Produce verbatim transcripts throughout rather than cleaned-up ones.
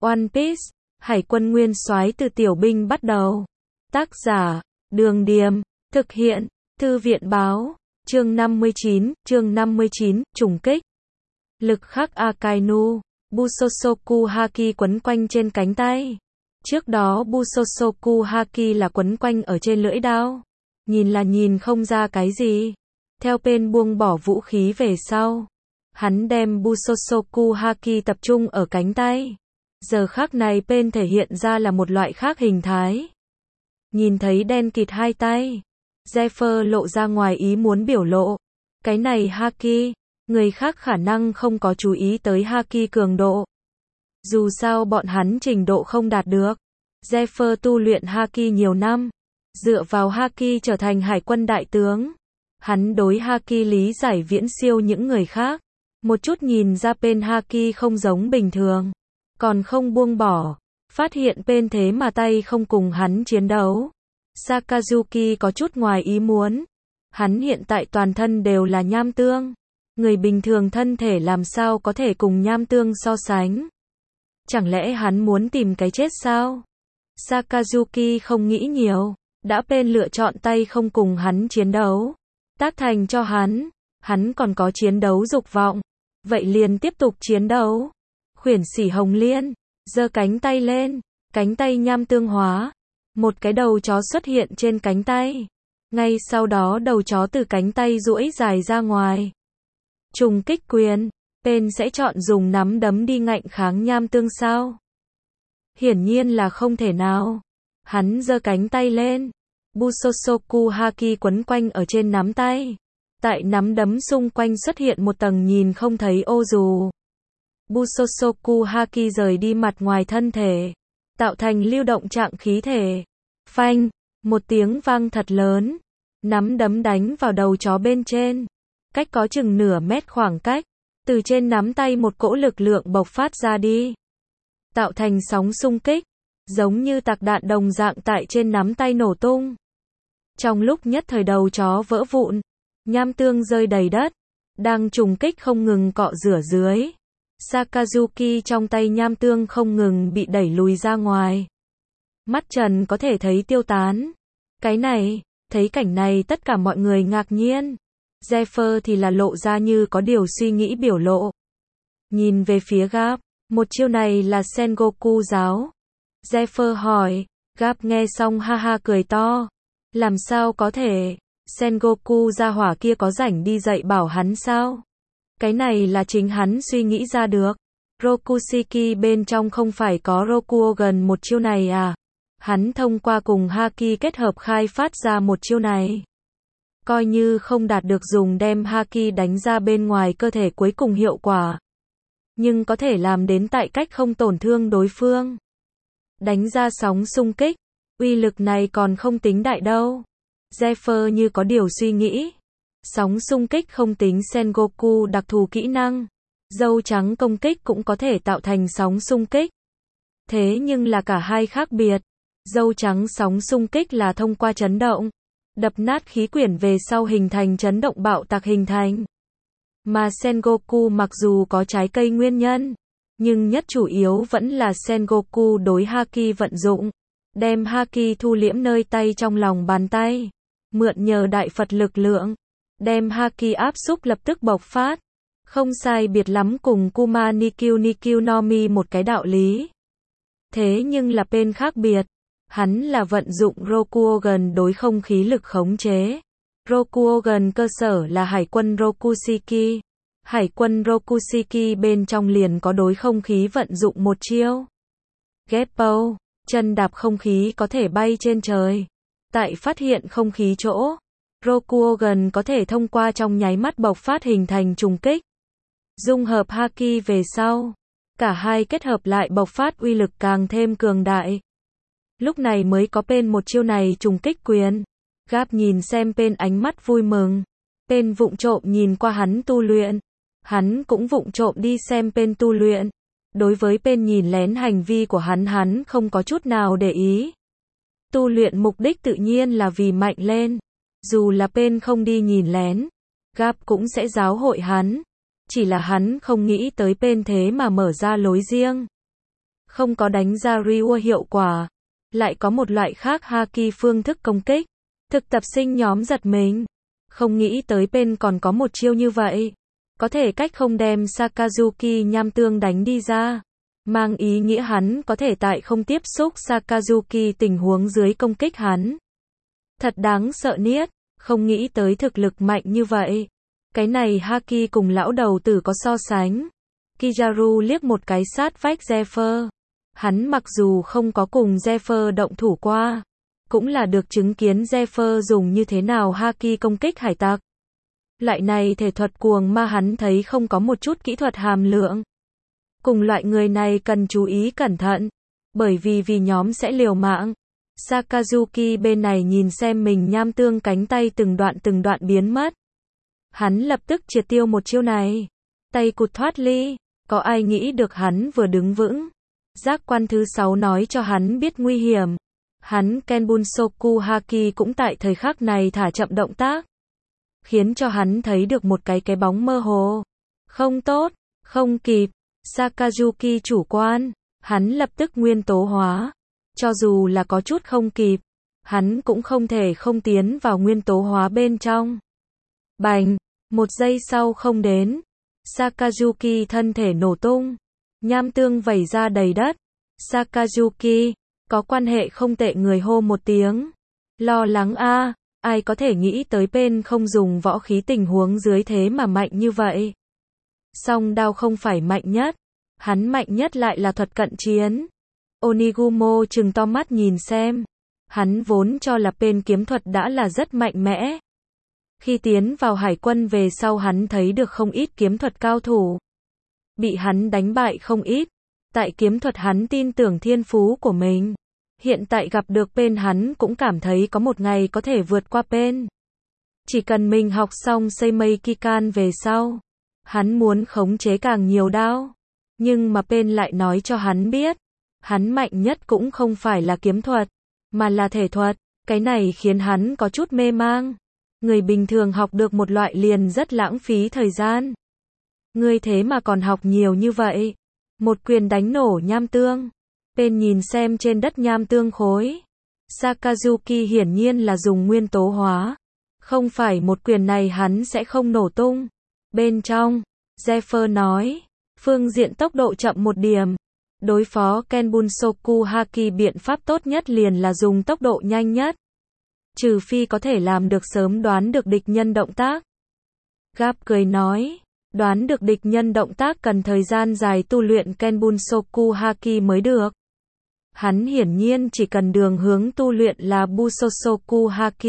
One Piece, Hải quân nguyên soái từ tiểu binh bắt đầu. Tác giả, Đường Điềm, thực hiện, Thư viện Báo, chương năm mươi chín, chương năm mươi chín, trùng kích. Lực khắc Akainu, Busosoku Haki quấn quanh trên cánh tay. Trước đó Busosoku Haki là quấn quanh ở trên lưỡi đao. Nhìn là nhìn không ra cái gì. Theo Pain buông bỏ vũ khí về sau, hắn đem Busosoku Haki tập trung ở cánh tay. Giờ khắc này Pain thể hiện ra là một loại khác hình thái. Nhìn thấy đen kịt hai tay, Zephyr lộ ra ngoài ý muốn biểu lộ. Cái này Haki, người khác khả năng không có chú ý tới Haki cường độ. Dù sao bọn hắn trình độ không đạt được. Zephyr tu luyện Haki nhiều năm, dựa vào Haki trở thành hải quân đại tướng. Hắn đối Haki lý giải viễn siêu những người khác. Một chút nhìn ra Pain Haki không giống bình thường, còn không buông bỏ. Phát hiện Pain thế mà tay không cùng hắn chiến đấu. Sakazuki có chút ngoài ý muốn. Hắn hiện tại toàn thân đều là nham tương. Người bình thường thân thể làm sao có thể cùng nham tương so sánh? Chẳng lẽ hắn muốn tìm cái chết sao? Sakazuki không nghĩ nhiều. Đã Pain lựa chọn tay không cùng hắn chiến đấu, tác thành cho hắn. Hắn còn có chiến đấu dục vọng. Vậy liền tiếp tục chiến đấu. Khuyển sỉ Hồng Liên giơ cánh tay lên, cánh tay nham tương hóa. Một cái đầu chó xuất hiện trên cánh tay. Ngay sau đó đầu chó từ cánh tay duỗi dài ra ngoài. Trùng kích quyền. Pain sẽ chọn dùng nắm đấm đi ngạnh kháng nham tương sao? Hiển nhiên là không thể nào. Hắn giơ cánh tay lên. Busosoku Haki quấn quanh ở trên nắm tay. Tại nắm đấm xung quanh xuất hiện một tầng nhìn không thấy ô dù. Busosoku Haki rời đi mặt ngoài thân thể, tạo thành lưu động trạng khí thể. Phanh, một tiếng vang thật lớn. Nắm đấm đánh vào đầu chó bên trên. Cách có chừng nửa mét khoảng cách. Từ trên nắm tay một cỗ lực lượng bộc phát ra đi. Tạo thành sóng xung kích. Giống như tạc đạn đồng dạng tại trên nắm tay nổ tung. Trong lúc nhất thời đầu chó vỡ vụn. Nham tương rơi đầy đất. Đang trùng kích không ngừng cọ rửa dưới. Sakazuki trong tay nham tương không ngừng bị đẩy lùi ra ngoài. Mắt trần có thể thấy tiêu tán. Cái này, thấy cảnh này tất cả mọi người ngạc nhiên. Zephyr thì là lộ ra như có điều suy nghĩ biểu lộ. Nhìn về phía Garp, một chiêu này là Sengoku giáo. Zephyr hỏi, Garp nghe xong ha ha cười to. Làm sao có thể, Sengoku gia hỏa kia có rảnh đi dạy bảo hắn sao? Cái này là chính hắn suy nghĩ ra được. Rokushiki bên trong không phải có Rokuogan một chiêu này à? Hắn thông qua cùng Haki kết hợp khai phát ra một chiêu này. Coi như không đạt được dùng đem Haki đánh ra bên ngoài cơ thể cuối cùng hiệu quả. Nhưng có thể làm đến tại cách không tổn thương đối phương. Đánh ra sóng xung kích. Uy lực này còn không tính đại đâu. Zephyr như có điều suy nghĩ. Sóng xung kích không tính Sengoku đặc thù kỹ năng. Dâu trắng công kích cũng có thể tạo thành sóng xung kích. Thế nhưng là cả hai khác biệt. Dâu trắng sóng xung kích là thông qua chấn động. Đập nát khí quyển về sau hình thành chấn động bạo tạc hình thành. Mà Sengoku mặc dù có trái cây nguyên nhân, nhưng nhất chủ yếu vẫn là Sengoku đối Haki vận dụng. Đem Haki thu liễm nơi tay trong lòng bàn tay. Mượn nhờ đại Phật lực lượng. Đem Haki áp xúc lập tức bộc phát. Không sai biệt lắm cùng Kuma Nikyu Nikyu no Mi một cái đạo lý. Thế nhưng là Pain khác biệt. Hắn là vận dụng Rokuogan đối không khí lực khống chế. Rokuogan cơ sở là hải quân Rokushiki. Hải quân Rokushiki bên trong liền có đối không khí vận dụng một chiêu. Geppo, chân đạp không khí có thể bay trên trời. Tại phát hiện không khí chỗ, Rokuogan có thể thông qua trong nháy mắt bộc phát hình thành trùng kích. Dung hợp Haki về sau, cả hai kết hợp lại bộc phát uy lực càng thêm cường đại. Lúc này mới có Pain một chiêu này trùng kích quyền. Garp nhìn xem Pain ánh mắt vui mừng. Pain vụng trộm nhìn qua hắn tu luyện. Hắn cũng vụng trộm đi xem Pain tu luyện. Đối với Pain nhìn lén hành vi của hắn hắn không có chút nào để ý. Tu luyện mục đích tự nhiên là vì mạnh lên. Dù là Pain không đi nhìn lén, Garp cũng sẽ giáo hội hắn. Chỉ là hắn không nghĩ tới Pain thế mà mở ra lối riêng. không có đánh ra Ryu hiệu quả. Lại có một loại khác Haki phương thức công kích. Thực tập sinh nhóm giật mình. Không nghĩ tới bên còn có một chiêu như vậy. Có thể cách không đem Sakazuki nham tương đánh đi ra. Mang ý nghĩa hắn có thể tại không tiếp xúc Sakazuki tình huống dưới công kích hắn. Thật đáng sợ niết, không nghĩ tới thực lực mạnh như vậy. Cái này Haki cùng lão đầu tử có so sánh. Kizaru liếc một cái sát vách Zephyr. Hắn mặc dù không có cùng Zephyr động thủ qua, cũng là được chứng kiến Zephyr dùng như thế nào Haki công kích hải tặc. Loại này thể thuật cuồng ma hắn thấy không có một chút kỹ thuật hàm lượng. Cùng loại người này cần chú ý cẩn thận, bởi vì vì nhóm sẽ liều mạng. Sakazuki bên này nhìn xem mình nham tương cánh tay từng đoạn từng đoạn biến mất. Hắn lập tức triệt tiêu một chiêu này. Tay cụt thoát ly, có ai nghĩ được hắn vừa đứng vững. Giác quan thứ sáu nói cho hắn biết nguy hiểm. Hắn Kenbunsoku Haki cũng tại thời khắc này thả chậm động tác. Khiến cho hắn thấy được một cái cái bóng mơ hồ. Không tốt, không kịp. Sakazuki chủ quan, hắn lập tức nguyên tố hóa. Cho dù là có chút không kịp, hắn cũng không thể không tiến vào nguyên tố hóa bên trong. Bành, một giây sau không đến. Sakazuki thân thể nổ tung. Nham tương vẩy ra đầy đất. Sakazuki, có quan hệ không tệ người hô một tiếng. Lo lắng a, à, ai có thể nghĩ tới bên không dùng võ khí tình huống dưới thế mà mạnh như vậy. Song đao không phải mạnh nhất. Hắn mạnh nhất lại là thuật cận chiến. Onigumo trừng to mắt nhìn xem. Hắn vốn cho là bên kiếm thuật đã là rất mạnh mẽ. Khi tiến vào hải quân về sau hắn thấy được không ít kiếm thuật cao thủ. Bị hắn đánh bại không ít. Tại kiếm thuật hắn tin tưởng thiên phú của mình. Hiện tại gặp được bên hắn cũng cảm thấy có một ngày có thể vượt qua bên. Chỉ cần mình học xong Seimei Kikan về sau. Hắn muốn khống chế càng nhiều đao. Nhưng mà bên lại nói cho hắn biết. Hắn mạnh nhất cũng không phải là kiếm thuật. Mà là thể thuật. Cái này khiến hắn có chút mê mang. Người bình thường học được một loại liền rất lãng phí thời gian. Ngươi thế mà còn học nhiều như vậy. Một quyền đánh nổ nham tương. Bên nhìn xem trên đất nham tương khối. Sakazuki hiển nhiên là dùng nguyên tố hóa. Không phải một quyền này hắn sẽ không nổ tung. Bên trong, Zephyr nói. Phương diện tốc độ chậm một điểm. Đối phó Kenbunsoku Haki biện pháp tốt nhất liền là dùng tốc độ nhanh nhất. Trừ phi có thể làm được sớm đoán được địch nhân động tác. Gap cười nói. Đoán được địch nhân động tác cần thời gian dài tu luyện Kenbunsoku Haki mới được. Hắn hiển nhiên chỉ cần đường hướng tu luyện là Busosoku Haki.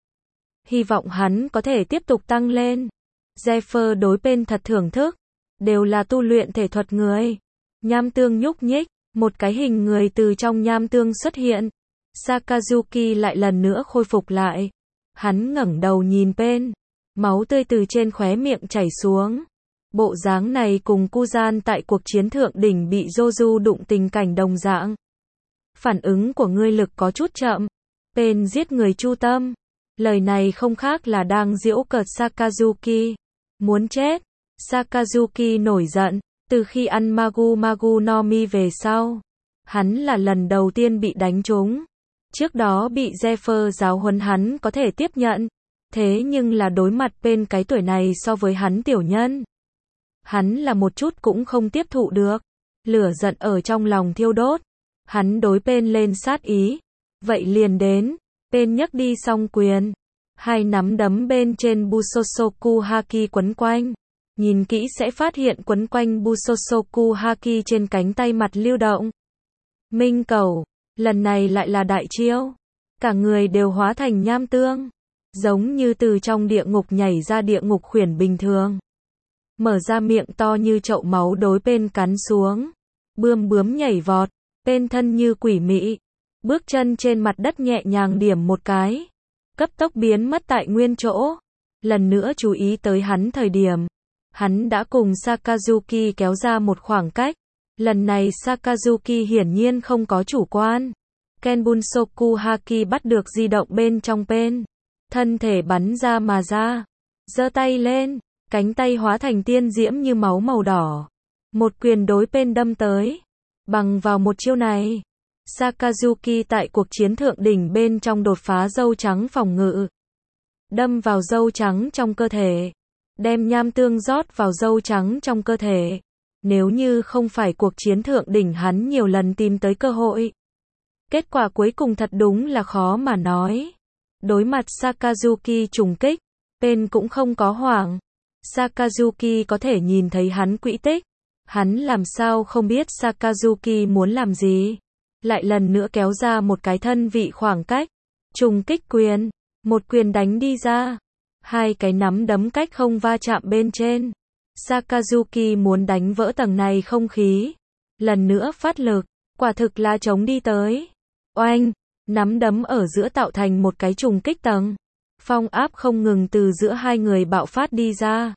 Hy vọng hắn có thể tiếp tục tăng lên. Zephyr đối bên thật thưởng thức. Đều là tu luyện thể thuật người. Nham tương nhúc nhích. Một cái hình người từ trong nham tương xuất hiện. Sakazuki lại lần nữa khôi phục lại. Hắn ngẩng đầu nhìn bên. Máu tươi từ trên khóe miệng chảy xuống. Bộ dáng này cùng Kuzan tại cuộc chiến thượng đỉnh bị Joju đụng tình cảnh đồng dạng. Phản ứng của ngươi lực có chút chậm. Bên giết người chu tâm. Lời này không khác là đang giễu cợt Sakazuki. Muốn chết. Sakazuki nổi giận. Từ khi ăn Magu Magu no Mi về sau. Hắn là lần đầu tiên bị đánh trúng. Trước đó bị Zephyr giáo huấn hắn có thể tiếp nhận. Thế nhưng là đối mặt bên cái tuổi này so với hắn tiểu nhân. Hắn là một chút cũng không tiếp thụ được. Lửa giận ở trong lòng thiêu đốt. Hắn đối bên lên sát ý. Vậy liền đến. Bên nhấc đi song quyền. Hai nắm đấm bên trên Busosoku Haki quấn quanh. Nhìn kỹ sẽ phát hiện quấn quanh Busosoku Haki trên cánh tay mặt lưu động. Minh cầu. Lần này lại là đại chiêu. Cả người đều hóa thành nham tương. Giống như từ trong địa ngục nhảy ra địa ngục khuyển bình thường. Mở ra miệng to như chậu máu đối bên cắn xuống. Bươm bướm nhảy vọt. Bên thân như quỷ mị. Bước chân trên mặt đất nhẹ nhàng điểm một cái. Cấp tốc biến mất tại nguyên chỗ. Lần nữa chú ý tới hắn thời điểm. Hắn đã cùng Sakazuki kéo ra một khoảng cách. Lần này Sakazuki hiển nhiên không có chủ quan. Kenbunsoku Haki bắt được di động bên trong bên. Thân thể bắn ra mà ra. Giơ tay lên. Cánh tay hóa thành tiên diễm như máu màu đỏ. Một quyền đối bên đâm tới. Bằng vào một chiêu này, Sakazuki tại cuộc chiến thượng đỉnh bên trong đột phá dâu trắng phòng ngự. Đâm vào dâu trắng trong cơ thể. Đem nham tương rót vào dâu trắng trong cơ thể. Nếu như không phải cuộc chiến thượng đỉnh hắn nhiều lần tìm tới cơ hội. Kết quả cuối cùng thật đúng là khó mà nói. Đối mặt Sakazuki trùng kích, Pain cũng không có hoảng. Sakazuki có thể nhìn thấy hắn quỹ tích. Hắn làm sao không biết Sakazuki muốn làm gì. Lại lần nữa kéo ra một cái thân vị khoảng cách. Trùng kích quyền. Một quyền đánh đi ra. Hai cái nắm đấm cách không va chạm bên trên. Sakazuki muốn đánh vỡ tầng này không khí. Lần nữa phát lực. Quả thực là chống đi tới. Oanh. Nắm đấm ở giữa tạo thành một cái trùng kích tầng. Phong áp không ngừng từ giữa hai người bạo phát đi ra.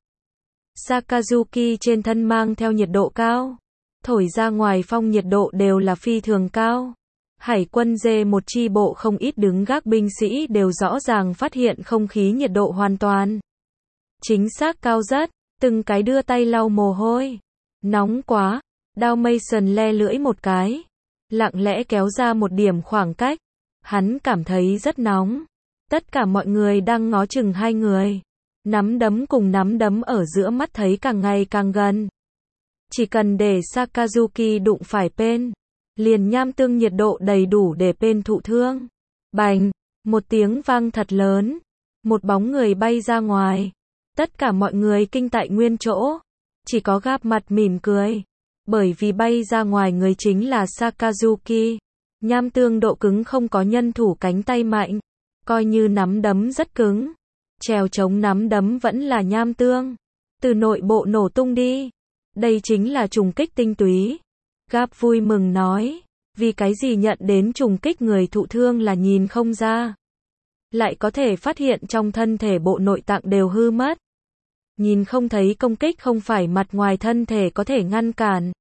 Sakazuki trên thân mang theo nhiệt độ cao. Thổi ra ngoài phong nhiệt độ đều là phi thường cao. Hải quân dê một chi bộ không ít đứng gác binh sĩ đều rõ ràng phát hiện không khí nhiệt độ hoàn toàn. Chính xác cao rất, từng cái đưa tay lau mồ hôi. Nóng quá, Dalmatian le lưỡi một cái. Lặng lẽ kéo ra một điểm khoảng cách. Hắn cảm thấy rất nóng. Tất cả mọi người đang ngó chừng hai người. Nắm đấm cùng nắm đấm ở giữa mắt thấy càng ngày càng gần. Chỉ cần để Sakazuki đụng phải Pain, liền nham tương nhiệt độ đầy đủ để Pain thụ thương. Bành, một tiếng vang thật lớn. Một bóng người bay ra ngoài. Tất cả mọi người kinh tại nguyên chỗ. Chỉ có Gap mặt mỉm cười. Bởi vì bay ra ngoài người chính là Sakazuki. Nham tương độ cứng không có nhân thủ cánh tay mạnh. Coi như nắm đấm rất cứng. Trèo chống nắm đấm vẫn là nham tương. Từ nội bộ nổ tung đi. Đây chính là trùng kích tinh túy. Gap vui mừng nói. Vì cái gì nhận đến trùng kích người thụ thương là nhìn không ra. Lại có thể phát hiện trong thân thể bộ nội tạng đều hư mất. Nhìn không thấy công kích không phải mặt ngoài thân thể có thể ngăn cản.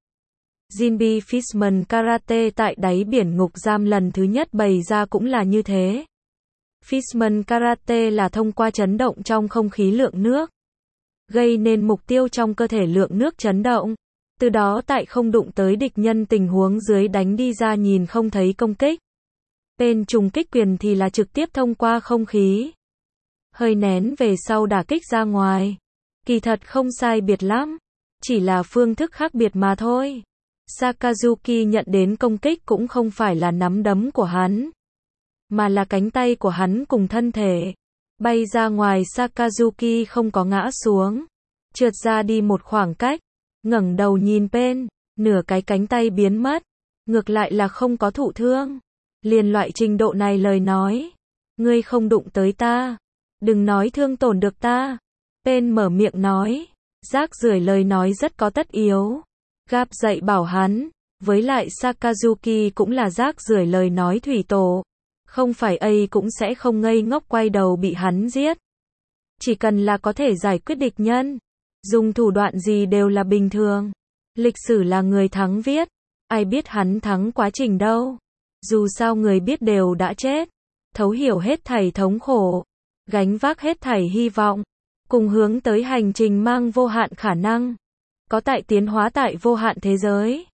Jinbi Fishman Karate tại đáy biển ngục giam lần thứ nhất bày ra cũng là như thế. Fishman Karate là thông qua chấn động trong không khí lượng nước. Gây nên mục tiêu trong cơ thể lượng nước chấn động. Từ đó tại không đụng tới địch nhân tình huống dưới đánh đi ra nhìn không thấy công kích. Pain trùng kích quyền thì là trực tiếp thông qua không khí. Hơi nén về sau đả kích ra ngoài. Kỳ thật không sai biệt lắm. Chỉ là phương thức khác biệt mà thôi. Sakazuki nhận đến công kích cũng không phải là nắm đấm của hắn. Mà là cánh tay của hắn cùng thân thể. Bay ra ngoài Sakazuki không có ngã xuống. Trượt ra đi một khoảng cách. Ngẩng đầu nhìn Pain. Nửa cái cánh tay biến mất. Ngược lại là không có thụ thương. Liền loại trình độ này lời nói. Ngươi không đụng tới ta. Đừng nói thương tổn được ta. Pain mở miệng nói. Rác rưởi lời nói rất có tất yếu. Gap dạy bảo hắn. Với lại Sakazuki cũng là rác rưởi lời nói thủy tổ. Không phải ấy cũng sẽ không ngây ngốc quay đầu bị hắn giết. Chỉ cần là có thể giải quyết địch nhân. Dùng thủ đoạn gì đều là bình thường. Lịch sử là người thắng viết. Ai biết hắn thắng quá trình đâu. Dù sao người biết đều đã chết. Thấu hiểu hết thảy thống khổ. Gánh vác hết thảy hy vọng. Cùng hướng tới hành trình mang vô hạn khả năng. Có tại tiến hóa tại vô hạn thế giới.